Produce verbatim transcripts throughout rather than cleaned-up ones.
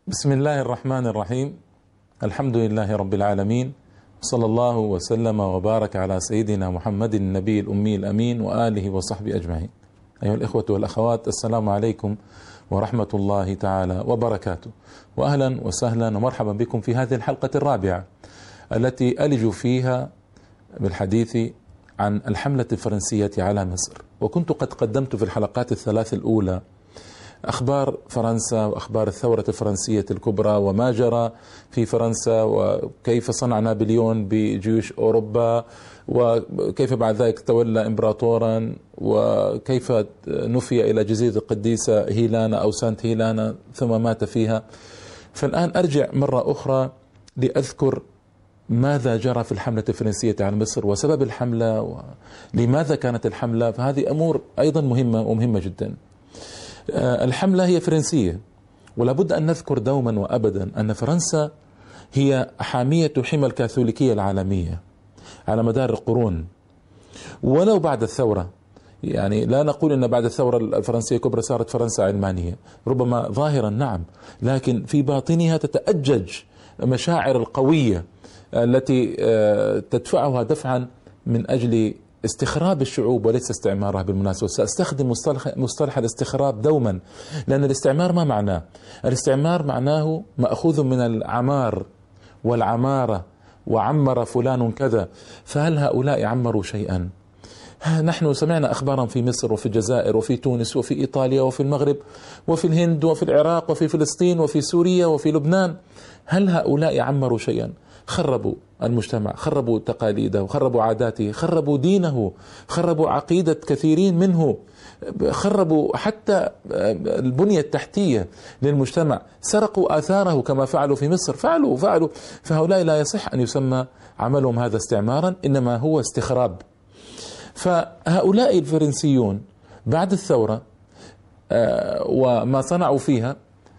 بسم الله الرحمن الرحيم. الحمد لله رب العالمين، صلى الله وسلم وبارك على سيدنا محمد النبي الأمي الأمين وآله وصحبه أجمعين. أيها الإخوة والأخوات، السلام عليكم ورحمة الله تعالى وبركاته، وأهلا وسهلا ومرحبا بكم في هذه الحلقة الرابعة التي ألج فيها بالحديث عن الحملة الفرنسية على مصر. وكنت قد قدمت في الحلقات الثلاث الأولى أخبار فرنسا وأخبار الثورة الفرنسية الكبرى وما جرى في فرنسا، وكيف صنع نابليون بجيوش أوروبا، وكيف بعد ذلك تولى إمبراطورا، وكيف نفي إلى جزيرة القديسة هيلانا أو سانت هيلانا ثم مات فيها. فالآن أرجع مرة أخرى لأذكر ماذا جرى في الحملة الفرنسية على مصر وسبب الحملة ولماذا كانت الحملة. فهذه أمور أيضا مهمة ومهمة جدا. الحملة هي فرنسية، ولا بد أن نذكر دوما وأبدا أن فرنسا هي حامية حمى الكاثوليكية العالمية على مدار القرون، ولو بعد الثورة. يعني لا نقول أن بعد الثورة الفرنسية الكبرى صارت فرنسا علمانية، ربما ظاهرا نعم، لكن في باطنها تتأجج مشاعر القوية التي تدفعها دفعا من أجل استخراب الشعوب وليس استعمارها. بالمناسبة سأستخدم مصطلح, مصطلح الاستخراب دوما، لأن الاستعمار ما معناه؟ الاستعمار معناه مأخوذ من العمار والعمارة، وعمر فلان كذا. فهل هؤلاء عمروا شيئا؟ نحن سمعنا أخبارا في مصر وفي الجزائر وفي تونس وفي إيطاليا وفي المغرب وفي الهند وفي العراق وفي فلسطين وفي سوريا وفي لبنان. هل هؤلاء عمروا شيئا؟ خربوا المجتمع، خربوا تقاليده، خربوا عاداته، خربوا دينه، خربوا عقيدة كثيرين منه، خربوا حتى البنية التحتية للمجتمع، سرقوا آثاره كما فعلوا في مصر. فعلوا فعلوا فهؤلاء لا يصح أن يسمى عملهم هذا استعمارا، إنما هو استخراب. فهؤلاء الفرنسيون بعد الثورة وما صنعوا فيها،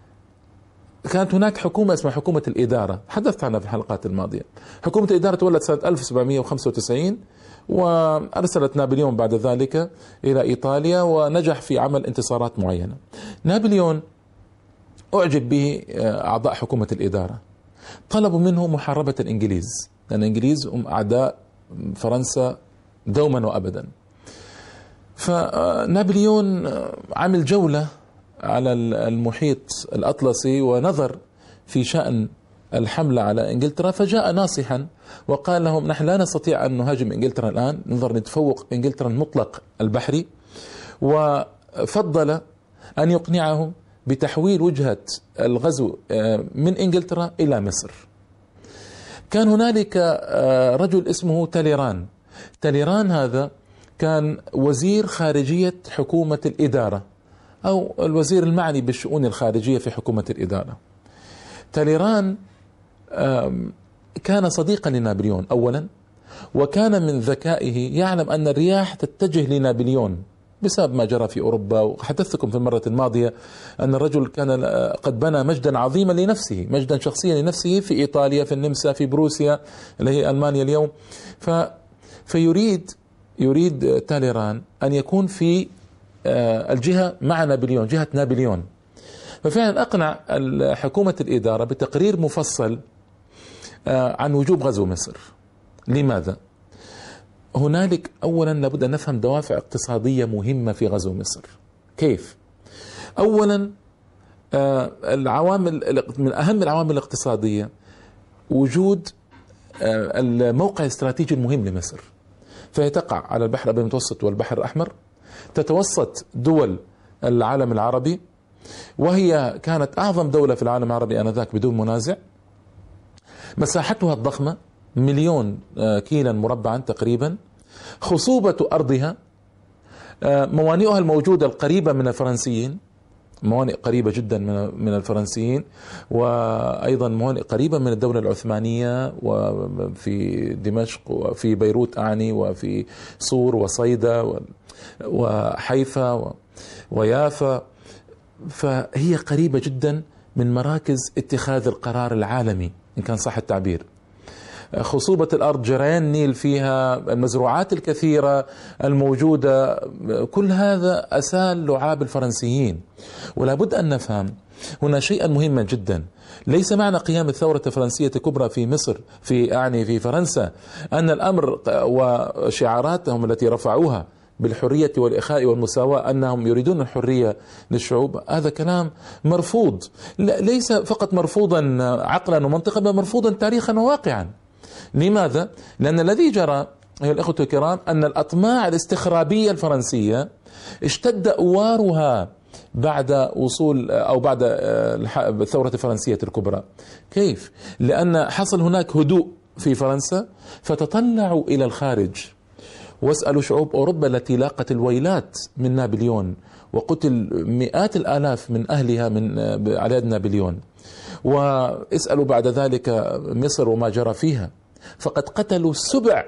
كانت هناك حكومة اسمها حكومة الإدارة، حدثت عنها في الحلقات الماضية. حكومة الإدارة تولت سنة ألف وسبعمئة وخمسة وتسعين، وأرسلت نابليون بعد ذلك إلى إيطاليا، ونجح في عمل انتصارات معينة. نابليون أعجب به أعضاء حكومة الإدارة، طلبوا منه محاربة الإنجليز، لأن الإنجليز هم أعداء فرنسا دوما وأبدا. فنابليون عمل جولة على المحيط الأطلسي ونظر في شأن الحملة على إنجلترا، فجاء ناصحا وقال لهم: نحن لا نستطيع أن نهاجم إنجلترا الآن، ننظر نتفوق إنجلترا المطلق البحري. وفضل أن يقنعهم بتحويل وجهة الغزو من إنجلترا إلى مصر. كان هنالك رجل اسمه تاليران. تاليران هذا كان وزير خارجية حكومة الإدارة، أو الوزير المعني بالشؤون الخارجية في حكومة الإدارة. تاليران كان صديقا لنابليون أولا، وكان من ذكائه يعلم أن الرياح تتجه لنابليون بسبب ما جرى في أوروبا. وحدثتكم في المرة الماضية أن الرجل كان قد بنى مجدا عظيما لنفسه، مجدا شخصيا لنفسه في إيطاليا، في النمسا، في بروسيا اللي هي ألمانيا اليوم. ف فيريد يريد تاليران أن يكون في الجهة مع نابليون، جهة نابليون. ففعلا أقنع حكومة الإدارة بتقرير مفصل عن وجوب غزو مصر. لماذا؟ هنالك أولا لابد أن نفهم دوافع اقتصادية مهمة في غزو مصر. كيف؟ أولا العوامل من أهم العوامل الاقتصادية وجود الموقع الاستراتيجي المهم لمصر، فهي تقع على البحر الأبيض المتوسط والبحر الأحمر، تتوسط دول العالم العربي، وهي كانت أعظم دولة في العالم العربي آنذاك بدون منازع. مساحتها الضخمة مليون كيلا مربعا تقريبا، خصوبة أرضها، موانئها الموجودة القريبة من الفرنسيين، موانئ قريبة جدا من الفرنسيين، وأيضا موانئ قريبة من الدولة العثمانية، وفي دمشق وفي بيروت أعني، وفي صور وصيدا وحيفا ويافا. فهي قريبة جدا من مراكز اتخاذ القرار العالمي إن كان صح التعبير. خصوبة الأرض، جريان النيل فيها، المزروعات الكثيرة الموجودة، كل هذا أسال لعاب الفرنسيين. ولا بد أن نفهم هنا شيئا مهما جدا. ليس معنى قيام الثورة الفرنسية الكبرى في مصر في يعني في فرنسا أن الأمر وشعاراتهم التي رفعوها بالحرية والإخاء والمساواة أنهم يريدون الحرية للشعوب. هذا كلام مرفوض، ليس فقط مرفوضا عقلا ومنطقا، بل مرفوضا تاريخا وواقعا. لماذا؟ لأن الذي جرى أيها الأخوة الكرام أن الأطماع الاستخرابية الفرنسية اشتد أوارها بعد وصول أو بعد الثورة الفرنسية الكبرى. كيف؟ لأن حصل هناك هدوء في فرنسا، فتطلعوا إلى الخارج. واسألوا شعوب أوروبا التي لاقت الويلات من نابليون وقتل مئات الآلاف من أهلها من على يد نابليون، واسألوا بعد ذلك مصر وما جرى فيها، فقد قتلوا سبع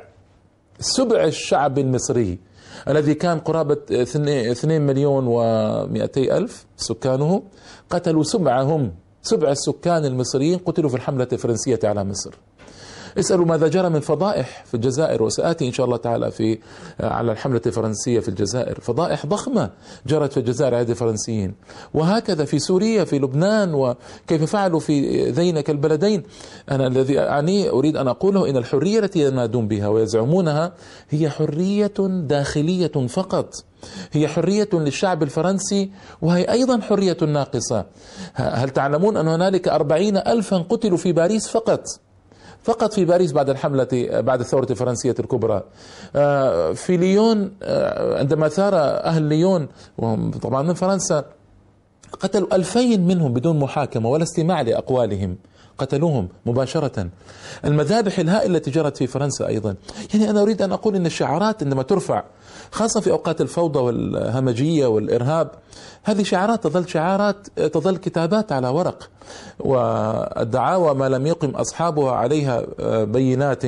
سبع الشعب المصري الذي كان قرابة اثنين مليون ومئتي ألف سكانه، قتلوا سبعهم سبع السكان المصريين قتلوا في الحملة الفرنسية على مصر. اسألوا ماذا جرى من فضائح في الجزائر، وسآتي إن شاء الله تعالى في على الحملة الفرنسية في الجزائر، فضائح ضخمة جرت في الجزائر على يد الفرنسيين، وهكذا في سوريا في لبنان، وكيف فعلوا في ذينك البلدين. أنا الذي أعني أريد أن أقوله إن الحرية التي ينادون بها ويزعمونها هي حرية داخلية فقط، هي حرية للشعب الفرنسي، وهي أيضا حرية ناقصة. هل تعلمون أن هنالك أربعين ألفا قتلوا في باريس فقط فقط في باريس بعد الحملة بعد الثورة الفرنسية الكبرى. في ليون عندما ثار أهل ليون وهم طبعا من فرنسا قتلوا ألفين منهم بدون محاكمة ولا استماع لأقوالهم، قتلوهم مباشرة. المذابح الهائلة التي جرت في فرنسا أيضا. يعني أنا أريد أن أقول أن الشعارات عندما ترفع خاصة في أوقات الفوضى والهمجية والإرهاب، هذه شعارات تظل شعارات، تظل كتابات على ورق، والدعاوى ما لم يقم أصحابها عليها بينات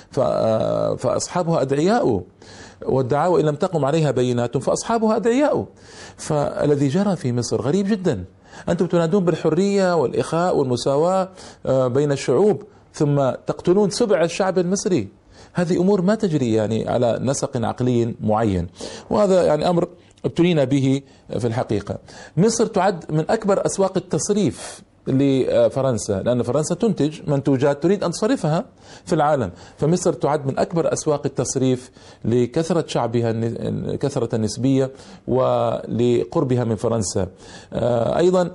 فأصحابها أدعياء، والدعاوى إن لم تقم عليها بينات فأصحابها أدعياء. فالذي جرى في مصر غريب جدا. أنتم تنادون بالحرية والإخاء والمساواة بين الشعوب، ثم تقتلون سبع الشعب المصري. هذه أمور ما تجري يعني على نسق عقلي معين، وهذا يعني أمر ابتلينا به في الحقيقة. مصر تعد من أكبر أسواق التصريف لفرنسا، لأن فرنسا تنتج منتوجات تريد أن تصرفها في العالم، فمصر تعد من أكبر أسواق التصريف لكثرة شعبها كثرة النسبية ولقربها من فرنسا. أيضا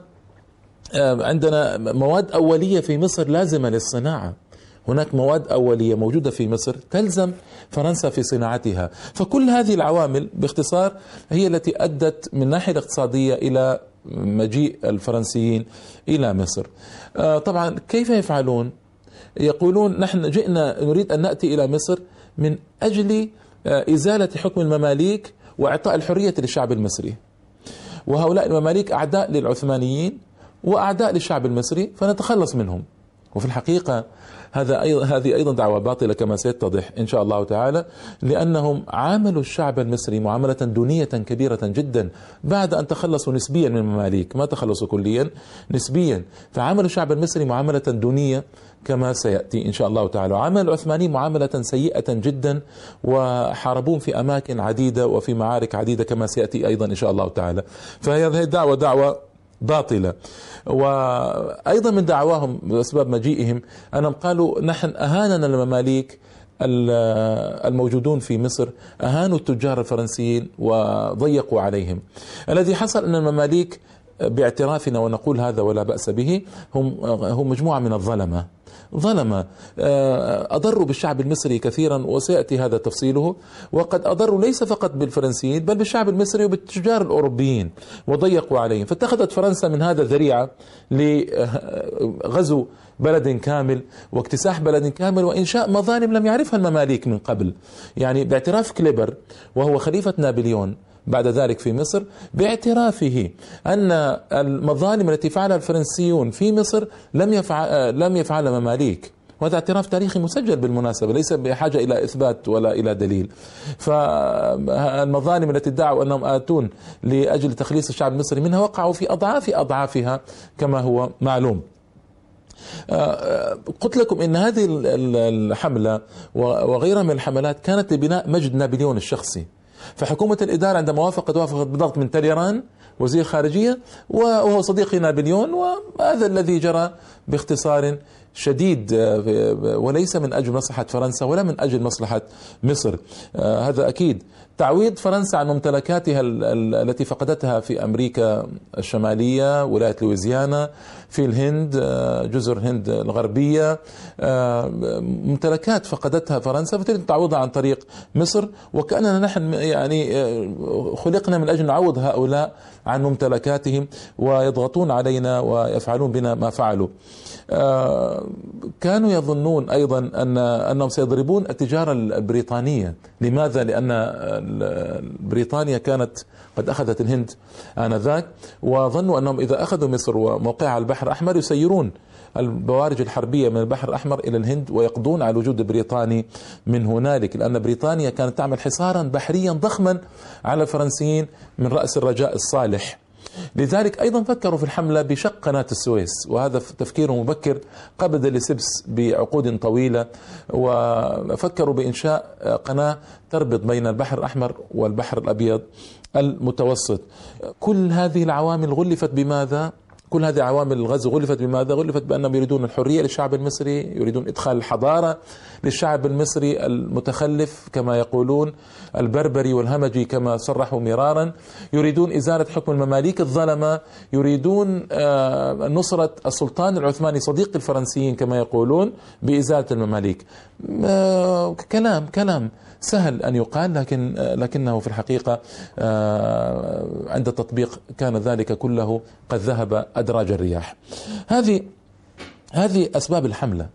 عندنا مواد أولية في مصر لازمة للصناعة، هناك مواد أولية موجودة في مصر تلزم فرنسا في صناعتها. فكل هذه العوامل باختصار هي التي أدت من الناحية الاقتصادية إلى مجيء الفرنسيين إلى مصر. طبعا كيف يفعلون؟ يقولون نحن جئنا نريد أن نأتي إلى مصر من أجل إزالة حكم المماليك وإعطاء الحرية للشعب المصري، وهؤلاء المماليك أعداء للعثمانيين وأعداء للشعب المصري فنتخلص منهم. وفي الحقيقة هذا أيضا هذه أيضا دعوة باطلة كما سيتضح إن شاء الله تعالى، لأنهم عاملوا الشعب المصري معاملة دونية كبيرة جدا بعد أن تخلصوا نسبيا من المماليك، ما تخلصوا كليا، نسبيا. فعاملوا الشعب المصري معاملة دونية كما سيأتي إن شاء الله تعالى، وعامل العثمانيين معاملة سيئة جدا، وحاربون في أماكن عديدة وفي معارك عديدة كما سيأتي أيضا إن شاء الله تعالى. فهذه الدعوة دعوة باطلة. وأيضا من دعواهم بأسباب مجيئهم أنهم قالوا نحن أهاننا المماليك الموجودون في مصر، أهانوا التجار الفرنسيين وضيقوا عليهم. الذي حصل أن المماليك باعترافنا ونقول هذا ولا بأس به هم هم مجموعة من الظلمة، ظلمة أضروا بالشعب المصري كثيرا، وسيأتي هذا تفصيله. وقد أضروا ليس فقط بالفرنسيين بل بالشعب المصري وبالتجار الأوروبيين وضيقوا عليهم. فاتخذت فرنسا من هذا ذريعة لغزو بلد كامل واكتساح بلد كامل وإنشاء مظالم لم يعرفها المماليك من قبل. يعني باعتراف كليبر وهو خليفة نابليون بعد ذلك في مصر، باعترافه أن المظالم التي فعلها الفرنسيون في مصر لم يفعل لم يفعلها مماليك، وهذا اعتراف تاريخي مسجل بالمناسبة، ليس بحاجة إلى إثبات ولا إلى دليل. فالمظالم التي ادعوا أنهم آتون لأجل تخليص الشعب المصري منها وقعوا في أضعاف أضعافها كما هو معلوم. قلت لكم إن هذه الحملة وغيرها من الحملات كانت لبناء مجد نابليون الشخصي. فحكومة الإدارة عندما وافقت وافقت بضغط من تاليران وزير خارجية وهو صديق نابليون، وهذا الذي جرى باختصار شديد، وليس من أجل مصلحة فرنسا ولا من أجل مصلحة مصر. هذا أكيد. تعويض فرنسا عن ممتلكاتها التي فقدتها في أمريكا الشمالية، ولاية لويزيانا، في الهند، جزر الهند الغربية، ممتلكات فقدتها فرنسا فتريد تعويضها عن طريق مصر، وكأننا نحن يعني خلقنا من أجل نعوض هؤلاء عن ممتلكاتهم ويضغطون علينا ويفعلون بنا ما فعلوا. كانوا يظنون أيضا أن أنهم سيضربون التجارة البريطانية. لماذا؟ لأن بريطانيا كانت قد أخذت الهند آنذاك، وظنوا أنهم إذا أخذوا مصر وموقعها على البحر الأحمر يسيرون البوارج الحربية من البحر الأحمر إلى الهند ويقضون على الوجود البريطاني من هنالك، لأن بريطانيا كانت تعمل حصارا بحريا ضخما على الفرنسيين من رأس الرجاء الصالح. لذلك أيضا فكروا في الحملة بشق قناة السويس، وهذا تفكير مبكر قبل ديليسيبس بعقود طويلة، وفكروا بإنشاء قناة تربط بين البحر الأحمر والبحر الأبيض المتوسط. كل هذه العوامل غلفت بماذا؟ كل هذه عوامل الغزو غلفت بماذا؟ غلفت بأنهم يريدون الحرية للشعب المصري، يريدون إدخال الحضارة للشعب المصري المتخلف كما يقولون، البربري والهمجي كما صرحوا مرارا، يريدون إزالة حكم المماليك الظلمة، يريدون نصرة السلطان العثماني صديق الفرنسيين كما يقولون بإزالة المماليك. كلام كلام سهل أن يقال، لكن لكنه في الحقيقة عند التطبيق كان ذلك كله قد ذهب أدراج الرياح. هذه هذه أسباب الحملة.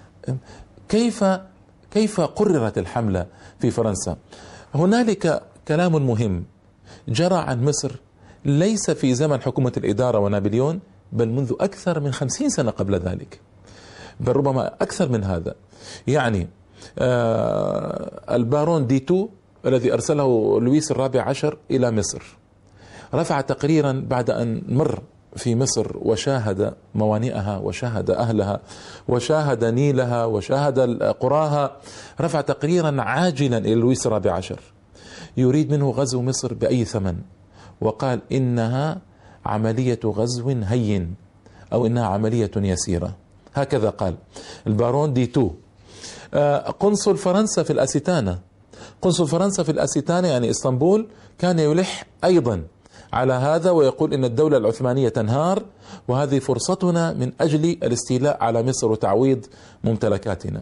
كيف كيف قررت الحملة في فرنسا؟ هنالك كلام مهم جرى عن مصر ليس في زمن حكومة الإدارة ونابليون، بل منذ أكثر من خمسين سنة قبل ذلك، بل ربما أكثر من هذا. يعني آه البارون ديتو الذي أرسله لويس الرابع عشر إلى مصر رفع تقريرا بعد أن مر في مصر وشاهد موانئها وشاهد أهلها وشاهد نيلها وشاهد قراها، رفع تقريرا عاجلا إلى لويس الرابع عشر يريد منه غزو مصر بأي ثمن، وقال إنها عملية غزو هين أو إنها عملية يسيرة. هكذا قال البارون ديتو. قنصل فرنسا في الأسيتانة قنصل فرنسا في الأسيتانة يعني اسطنبول كان يلح أيضا على هذا ويقول إن الدولة العثمانية تنهار، وهذه فرصتنا من أجل الاستيلاء على مصر وتعويض ممتلكاتنا.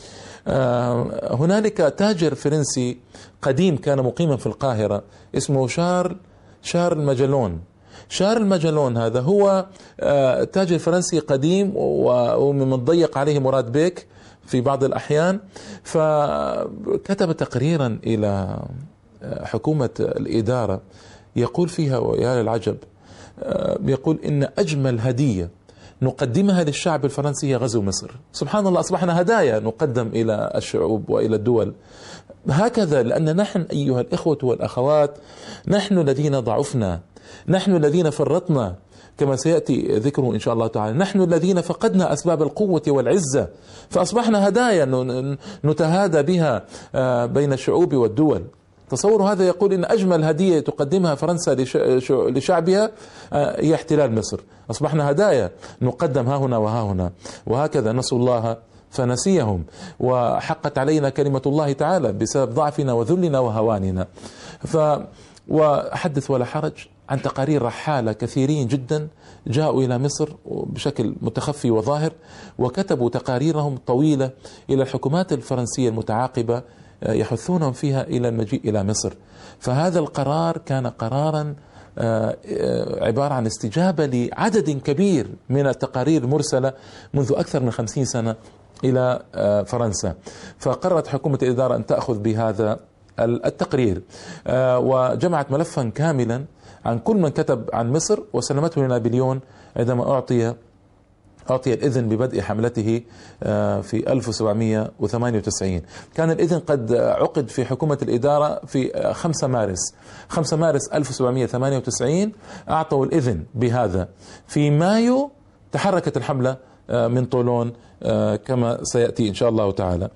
هنالك تاجر فرنسي قديم كان مقيما في القاهرة اسمه شارل شارل ماجلون. شارل ماجلون هذا هو تاجر فرنسي قديم ومن ضيق عليه مراد بيك في بعض الأحيان، فكتب تقريرا إلى حكومة الإدارة يقول فيها ويا للعجب، يقول إن أجمل هدية نقدمها للشعب الفرنسي هي غزو مصر. سبحان الله، أصبحنا هدايا نقدم إلى الشعوب وإلى الدول. هكذا، لأن نحن أيها الإخوة والأخوات نحن الذين ضعفنا، نحن الذين فرطنا كما سيأتي ذكره إن شاء الله تعالى، نحن الذين فقدنا أسباب القوة والعزة فأصبحنا هدايا نتهادى بها بين الشعوب والدول. تصوروا هذا، يقول إن أجمل هدية تقدمها فرنسا لشعبها هي احتلال مصر. أصبحنا هدايا نقدم ها هنا وها هنا. وهكذا نسوا الله فنسيهم، وحقت علينا كلمة الله تعالى بسبب ضعفنا وذلنا وهواننا. ف وحدث ولا حرج عن تقارير رحالة كثيرين جدا جاءوا إلى مصر بشكل متخفي وظاهر، وكتبوا تقاريرهم طويلة إلى الحكومات الفرنسية المتعاقبة يحثونهم فيها إلى المجيء إلى مصر. فهذا القرار كان قرارا عبارة عن استجابة لعدد كبير من التقارير المرسلة منذ أكثر من خمسين سنة إلى فرنسا. فقررت حكومة الإدارة أن تأخذ بهذا التقرير، وجمعت ملفا كاملا عن كل من كتب عن مصر وسلمته لنابليون عندما أعطي أعطي الإذن ببدء حملته في ألف وسبعمئة وثمانية وتسعين. كان الإذن قد عقد في حكومة الإدارة في خمسة مارس ألف وسبعمئة وثمانية وتسعين، أعطوا الإذن بهذا. في مايو تحركت الحملة من طولون كما سيأتي إن شاء الله تعالى.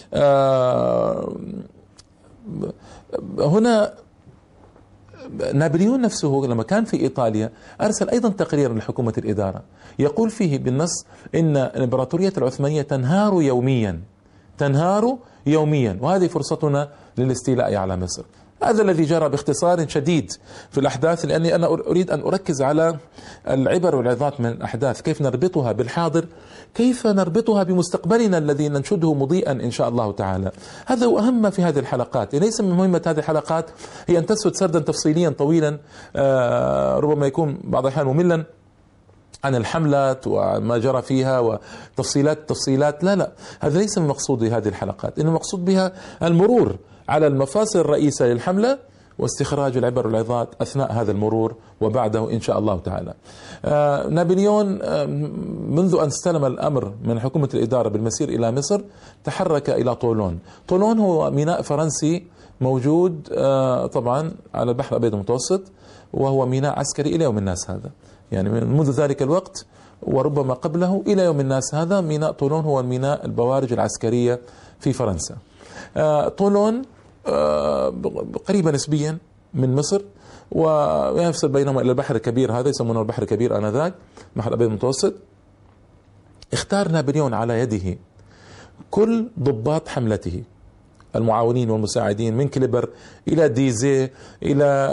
هنا نابليون نفسه لما كان في إيطاليا أرسل أيضا تقريرا لحكومة الإدارة يقول فيه بالنص إن الإمبراطورية العثمانية تنهار يوميا تنهار يوميا وهذه فرصتنا للاستيلاء على مصر. هذا الذي جرى باختصار شديد في الأحداث، لأني أنا أريد أن أركز على العبر والعظات من الأحداث، كيف نربطها بالحاضر، كيف نربطها بمستقبلنا الذي ننشده مضيئا إن شاء الله تعالى. هذا هو أهم في هذه الحلقات. ليس من مهمة هذه الحلقات هي أن تسرد سردا تفصيليا طويلا ربما يكون بعض الأحيان مملا عن الحملة وما جرى فيها وتفصيلات تفصيلات لا لا هذا ليس من مقصود هذه الحلقات. إنما مقصود بها المرور على المفاصل الرئيسة للحملة واستخراج العبر والعظات أثناء هذا المرور وبعده إن شاء الله تعالى. آه نابليون آه منذ أن استلم الأمر من حكومة الإدارة بالمسير إلى مصر تحرك إلى طولون. طولون هو ميناء فرنسي موجود آه طبعا على البحر الأبيض المتوسط، وهو ميناء عسكري إلى يوم الناس هذا، يعني منذ ذلك الوقت وربما قبله إلى يوم الناس هذا ميناء طولون هو الميناء البوارج العسكرية في فرنسا. آه طولون آه قريبة نسبيا من مصر ويفصل بينهما إلى البحر الكبير، هذا يسمونه البحر الكبير آنذاك، البحر الأبيض المتوسط. اختار نابليون على يده كل ضباط حملته المعاونين والمساعدين من كليبر إلى ديزي إلى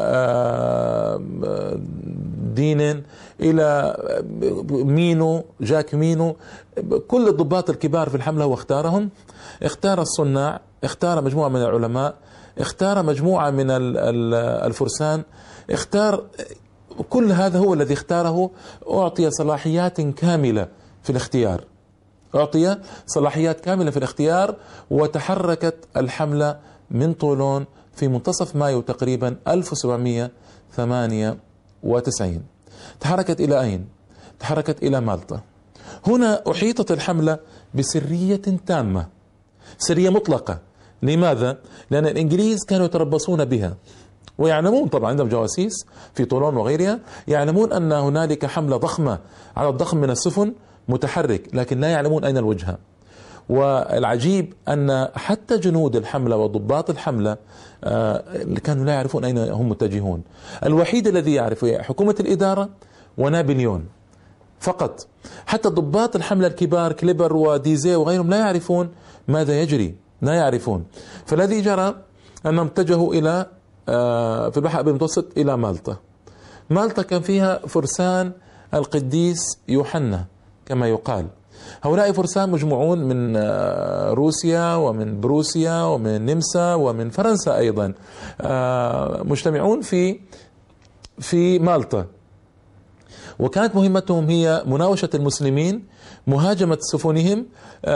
دينين إلى مينو جاك مينو، كل الضباط الكبار في الحملة هو اختارهم. اختار الصناع، اختار مجموعة من العلماء، اختار مجموعة من الفرسان، اختار كل هذا هو الذي اختاره. أعطي صلاحيات كاملة في الاختيار، أعطي صلاحيات كاملة في الاختيار وتحركت الحملة من طولون في منتصف مايو تقريبا ألف وسبعمئة وثمانية وتسعين. تحركت إلى أين؟ تحركت إلى مالطا. هنا أحيطت الحملة بسرية تامة، سرية مطلقة. لماذا؟ لأن الإنجليز كانوا يتربصون بها ويعلمون، طبعا عندهم جواسيس في طولون وغيرها، يعلمون أن هنالك حملة ضخمة على الضخم من السفن متحرك، لكن لا يعلمون أين الوجهة. والعجيب أن حتى جنود الحملة وضباط الحملة كانوا لا يعرفون أين هم متجهون. الوحيد الذي يعرف حكومة الإدارة ونابليون فقط. حتى ضباط الحملة الكبار كليبر وديزي وغيرهم لا يعرفون ماذا يجري، لا يعرفون. فالذي جرى أنهم اتجهوا إلى في البحر الأبيض المتوسط إلى مالطا. مالطا كان فيها فرسان القديس يوحنا كما يقال. هؤلاء فرسان مجموعون من روسيا ومن بروسيا ومن النمسا ومن فرنسا أيضا، مجتمعون في في مالطا، وكانت مهمتهم هي مناوشة المسلمين، مهاجمة سفنهم،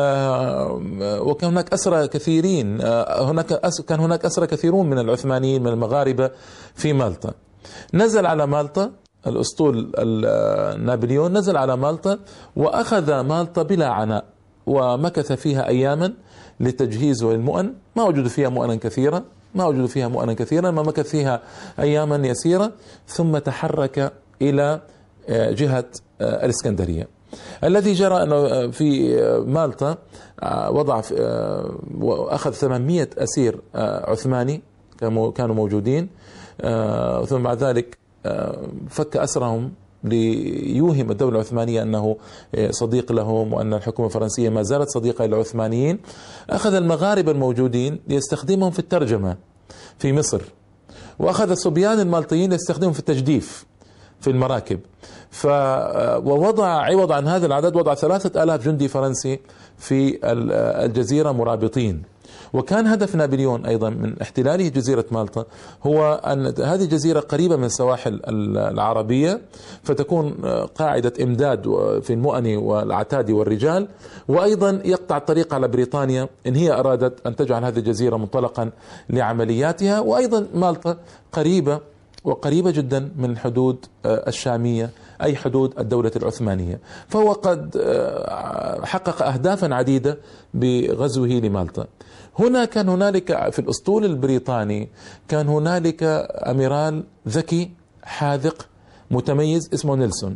وكان هناك أسرى كثيرين، هناك كان هناك أسرى كثيرون من العثمانيين من المغاربة في مالطا. نزل على مالطا الأسطول نابليون، نزل على مالطا وأخذ مالطا بلا عناء ومكث فيها أياما للتجهيز والمؤن. ما وجدوا فيها مؤنا كثيرة، ما وجدوا فيها مؤنا كثيرا، ما مكث فيها أياما يسيرة، ثم تحرك إلى جهة الإسكندرية. الذي جرى أنه في مالطا وضع وأخذ ثمانمئة أسير عثماني كانوا موجودين، ثم بعد ذلك فك أسرهم ليوهم الدولة العثمانية أنه صديق لهم وأن الحكومة الفرنسية ما زالت صديقة للعثمانيين. أخذ المغاربة الموجودين ليستخدمهم في الترجمة في مصر، وأخذ الصبيان المالطيين ليستخدمهم في التجديف في المراكب. ف ووضع عوض عن هذا العدد وضع ثلاثة آلاف جندي فرنسي في الجزيرة مرابطين. وكان هدف نابليون أيضا من احتلاله جزيرة مالطا هو أن هذه الجزيرة قريبة من السواحل العربية، فتكون قاعدة إمداد في المؤن والعتاد والرجال، وأيضا يقطع الطريق على بريطانيا إن هي أرادت أن تجعل هذه الجزيرة منطلقا لعملياتها. وأيضا مالطا قريبة وقريبة جدا من الحدود الشامية، أي حدود الدولة العثمانية. فهو قد حقق أهدافا عديدة بغزوه لمالطا. هنا كان هنالك في الأسطول البريطاني كان هنالك أميرال ذكي حاذق متميز اسمه نيلسون.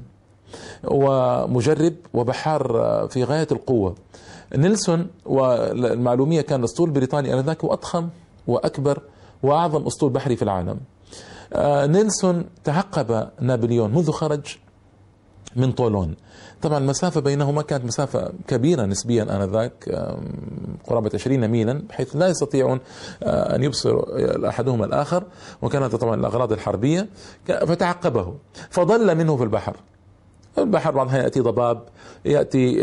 ومجرب وبحار في غاية القوة. نيلسون، والمعلومية كان الأسطول البريطاني آنذاك هو أضخم وأكبر وأعظم أسطول بحري في العالم. نيلسون تعقب نابليون منذ خرج من طولون. طبعا المسافة بينهما كانت مسافة كبيرة نسبيا آنذاك، قرابة عشرين ميلا، بحيث لا يستطيعون أن يبصر أحدهما الآخر، وكانت طبعا الأغراض الحربية، فتعقبه فضل منه في البحر. البحر بعضها يأتي ضباب، يأتي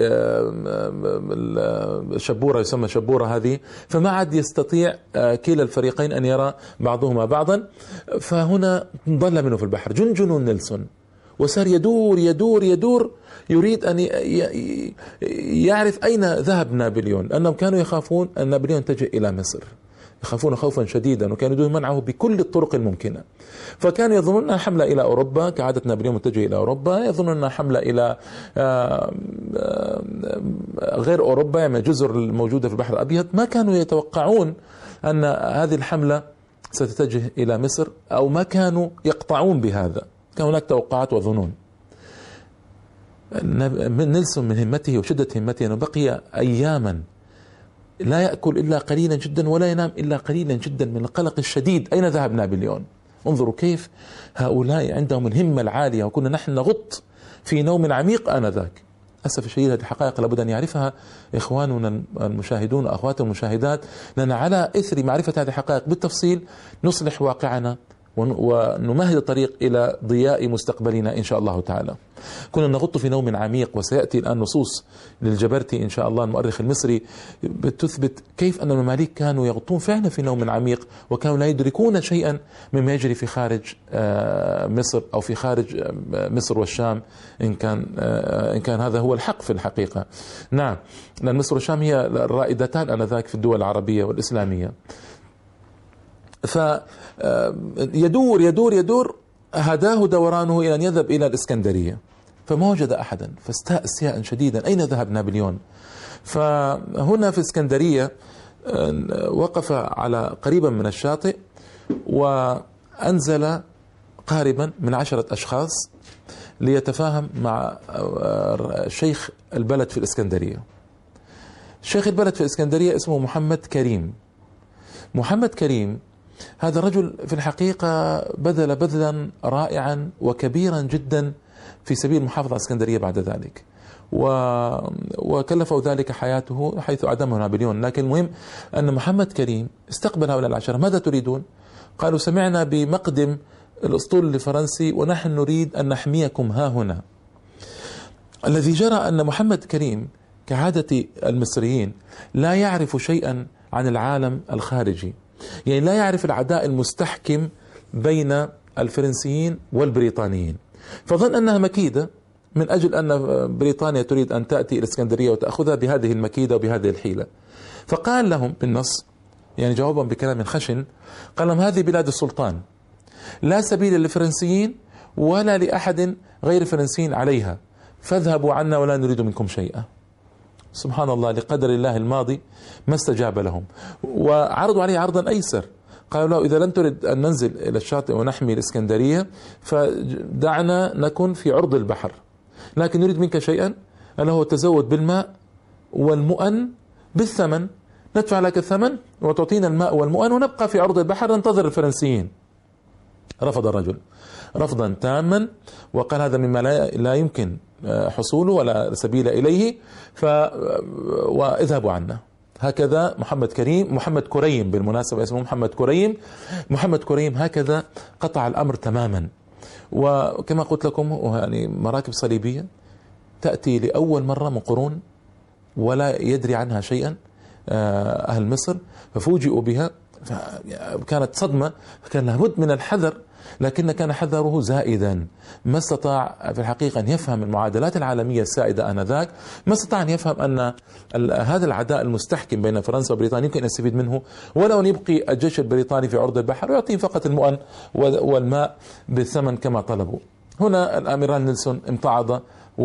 شبورة يسمى شبورة هذه، فما عاد يستطيع كلا الفريقين أن يرى بعضهما بعضا، فهنا ضل منه في البحر. جنجن نيلسون وصار يدور يدور يدور يريد أن يعرف أين ذهب نابليون، لأنهم كانوا يخافون أن نابليون يتجه إلى مصر، يخافون خوفا شديدا، وكانوا يريدون منعه بكل الطرق الممكنة. فكانوا يظنون أنها حملة إلى أوروبا، كعادة نابليون متجه إلى أوروبا، يظنون أنها حملة إلى غير أوروبا، يعني الجزر الموجودة في البحر الأبيض. ما كانوا يتوقعون أن هذه الحملة ستتجه إلى مصر، أو ما كانوا يقطعون بهذا، كان هناك توقعات وظنون. نيلسون من همته وشدة همته أنه بقي أياما لا يأكل إلا قليلا جدا ولا ينام إلا قليلا جدا من القلق الشديد، أين ذهب نابليون؟ انظروا كيف هؤلاء عندهم الهمة العالية، وكنا نحن نغط في نوم عميق آنذاك. أسف الشديد هذه الحقائق لابد أن يعرفها إخواننا المشاهدون وأخواتنا المشاهدات، لأن على إثر معرفة هذه الحقائق بالتفصيل نصلح واقعنا ونمهد الطريق إلى ضياء مستقبلنا إن شاء الله تعالى. كنا نغط في نوم عميق، وسيأتي الآن نصوص للجبرتي إن شاء الله المؤرخ المصري بتثبت كيف أن المماليك كانوا يغطون فعلا في نوم عميق، وكانوا لا يدركون شيئا مما يجري في خارج مصر أو في خارج مصر والشام، إن كان إن كان هذا هو الحق في الحقيقة. نعم، لأن مصر والشام هي الرائدتان آنذاك في الدول العربية والإسلامية. فيدور يدور يدور هداه دورانه إلى أن يذهب إلى الإسكندرية، فما وجد أحدا، فاستاء استياء شديدا، أين ذهب نابليون؟ فهنا في الإسكندرية وقف على قريبا من الشاطئ، وأنزل قاربا من عشرة أشخاص ليتفاهم مع شيخ البلد في الإسكندرية. شيخ البلد في الإسكندرية اسمه محمد كريم. محمد كريم هذا الرجل في الحقيقة بذل بذلا رائعا وكبيرا جدا في سبيل محافظة الإسكندرية بعد ذلك، و... وكلفه ذلك حياته حيث أعدمه نابليون. لكن المهم أن محمد كريم استقبل هؤلاء العشرة. ماذا تريدون؟ قالوا سمعنا بمقدم الأسطول الفرنسي ونحن نريد أن نحميكم ها هنا. الذي جرى أن محمد كريم كعادة المصريين لا يعرف شيئا عن العالم الخارجي، يعني لا يعرف العداء المستحكم بين الفرنسيين والبريطانيين، فظن أنها مكيدة من أجل أن بريطانيا تريد أن تأتي الإسكندرية وتأخذها بهذه المكيدة وبهذه الحيلة. فقال لهم بالنص، يعني جوابا بكلام خشن، قال لهم هذه بلاد السلطان، لا سبيل للفرنسيين ولا لأحد غير الفرنسيين عليها، فاذهبوا عنا ولا نريد منكم شيئا. سبحان الله، لقدر الله الماضي ما استجاب لهم، وعرضوا عليه عرضا أيسر. قالوا له إذا لم ترد أن ننزل إلى الشاطئ ونحمي الإسكندرية فدعنا نكن في عرض البحر، لكن نريد منك شيئا، ألا هو التزود بالماء والمؤن بالثمن، ندفع لك الثمن وتعطينا الماء والمؤن ونبقى في عرض البحر ننتظر الفرنسيين. رفض الرجل رفضا تاما، وقال هذا مما لا يمكن حصوله ولا سبيل إليه، ف واذهبوا عنا. هكذا محمد كريم محمد كريم بالمناسبة اسمه محمد كريم محمد كريم هكذا قطع الأمر تماما. وكما قلت لكم يعني مراكب صليبية تأتي لأول مرة من قرون ولا يدري عنها شيئا أهل مصر، ففوجئوا بها، كانت صدمة، فكان لابد من الحذر، لكن كان حذره زائدا. ما استطاع في الحقيقة أن يفهم المعادلات العالمية السائدة آنذاك، ما استطاع أن يفهم أن هذا العداء المستحكم بين فرنسا وبريطانيا يمكن أن يستفيد منه، ولو أن يبقي الجيش البريطاني في عرض البحر ويعطيهم فقط المؤن والماء بالثمن كما طلبوا. هنا الأميران نيلسون امتعض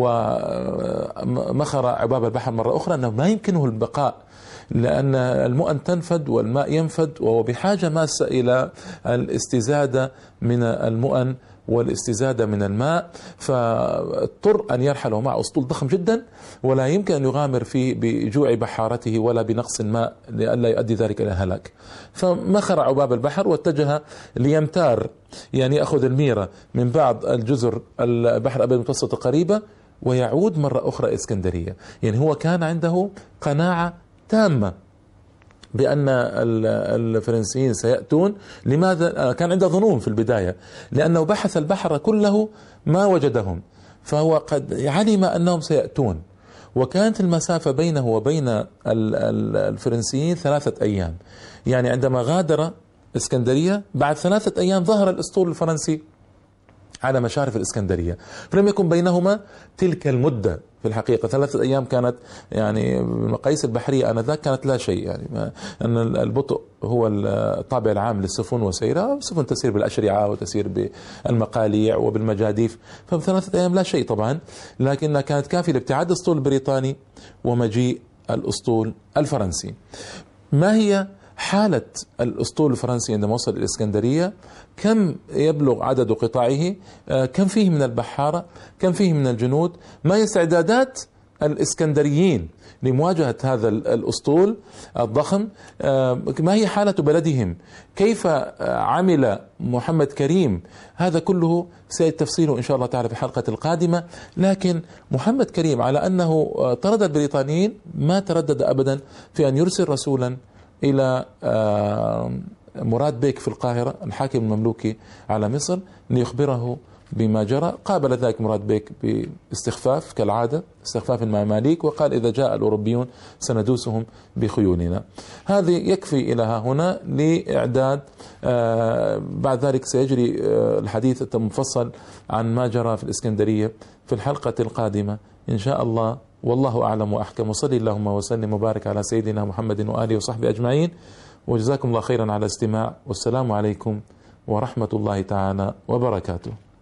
ومخر عباب البحر مرة أخرى أنه ما يمكنه البقاء، لأن المؤن تنفد والماء ينفد، وهو بحاجة ماسة إلى الاستزادة من المؤن والاستزادة من الماء، فاضطر أن يرحل مع أسطول ضخم جدا ولا يمكن أن يغامر فيه بجوع بحارته ولا بنقص الماء لئلا يؤدي ذلك إلى هلاك. فمخر عباب البحر واتجه ليمتار، يعني يأخذ الميرة من بعض الجزر البحر الأبيض المتوسط قريبة ويعود مرة أخرى إسكندرية. يعني هو كان عنده قناعة تامة بأن الفرنسيين سيأتون. لماذا؟ كان عنده ظنون في البداية لأنه بحث البحر كله ما وجدهم، فهو قد علم أنهم سيأتون، وكانت المسافة بينه وبين الفرنسيين ثلاثة أيام. يعني عندما غادر إسكندرية بعد ثلاثة أيام ظهر الأسطول الفرنسي على مشارف الإسكندرية، فلم يكن بينهما تلك المدة. في الحقيقة ثلاثة أيام كانت يعني بالمقاييس البحرية آنذاك كانت لا شيء، يعني ما أن البطء هو الطابع العام للسفن وسيرها، السفن تسير بالأشرعة وتسير بالمقاليع وبالمجاديف، فبثلاثة أيام لا شيء طبعا، لكنها كانت كافية لابتعاد الأسطول البريطاني ومجيء الأسطول الفرنسي. ما هي حالة الأسطول الفرنسي عندما وصل الإسكندرية؟ كم يبلغ عدد قطاعه؟ كم فيه من البحارة؟ كم فيه من الجنود؟ ما هي استعدادات الإسكندريين لمواجهة هذا الأسطول الضخم؟ ما هي حالة بلدهم؟ كيف عمل محمد كريم؟ هذا كله سيتفصيله إن شاء الله تعالى في الحلقة القادمة. لكن محمد كريم على أنه طرد البريطانيين ما تردد أبدا في أن يرسل رسولا إلى مراد بيك في القاهرة الحاكم المملوكي على مصر ليخبره بما جرى. قابل ذلك مراد بيك باستخفاف كالعادة، استخفاف المماليك، وقال إذا جاء الأوروبيون سندوسهم بخيولنا. هذه يكفي إلى ها هنا لإعداد. بعد ذلك سيجري الحديث المفصل عن ما جرى في الإسكندرية في الحلقة القادمة إن شاء الله. والله أعلم وأحكم، وصلي اللهم وسلم وبارك على سيدنا محمد وآله وصحبه أجمعين، وجزاكم الله خيرا على الاستماع، والسلام عليكم ورحمة الله تعالى وبركاته.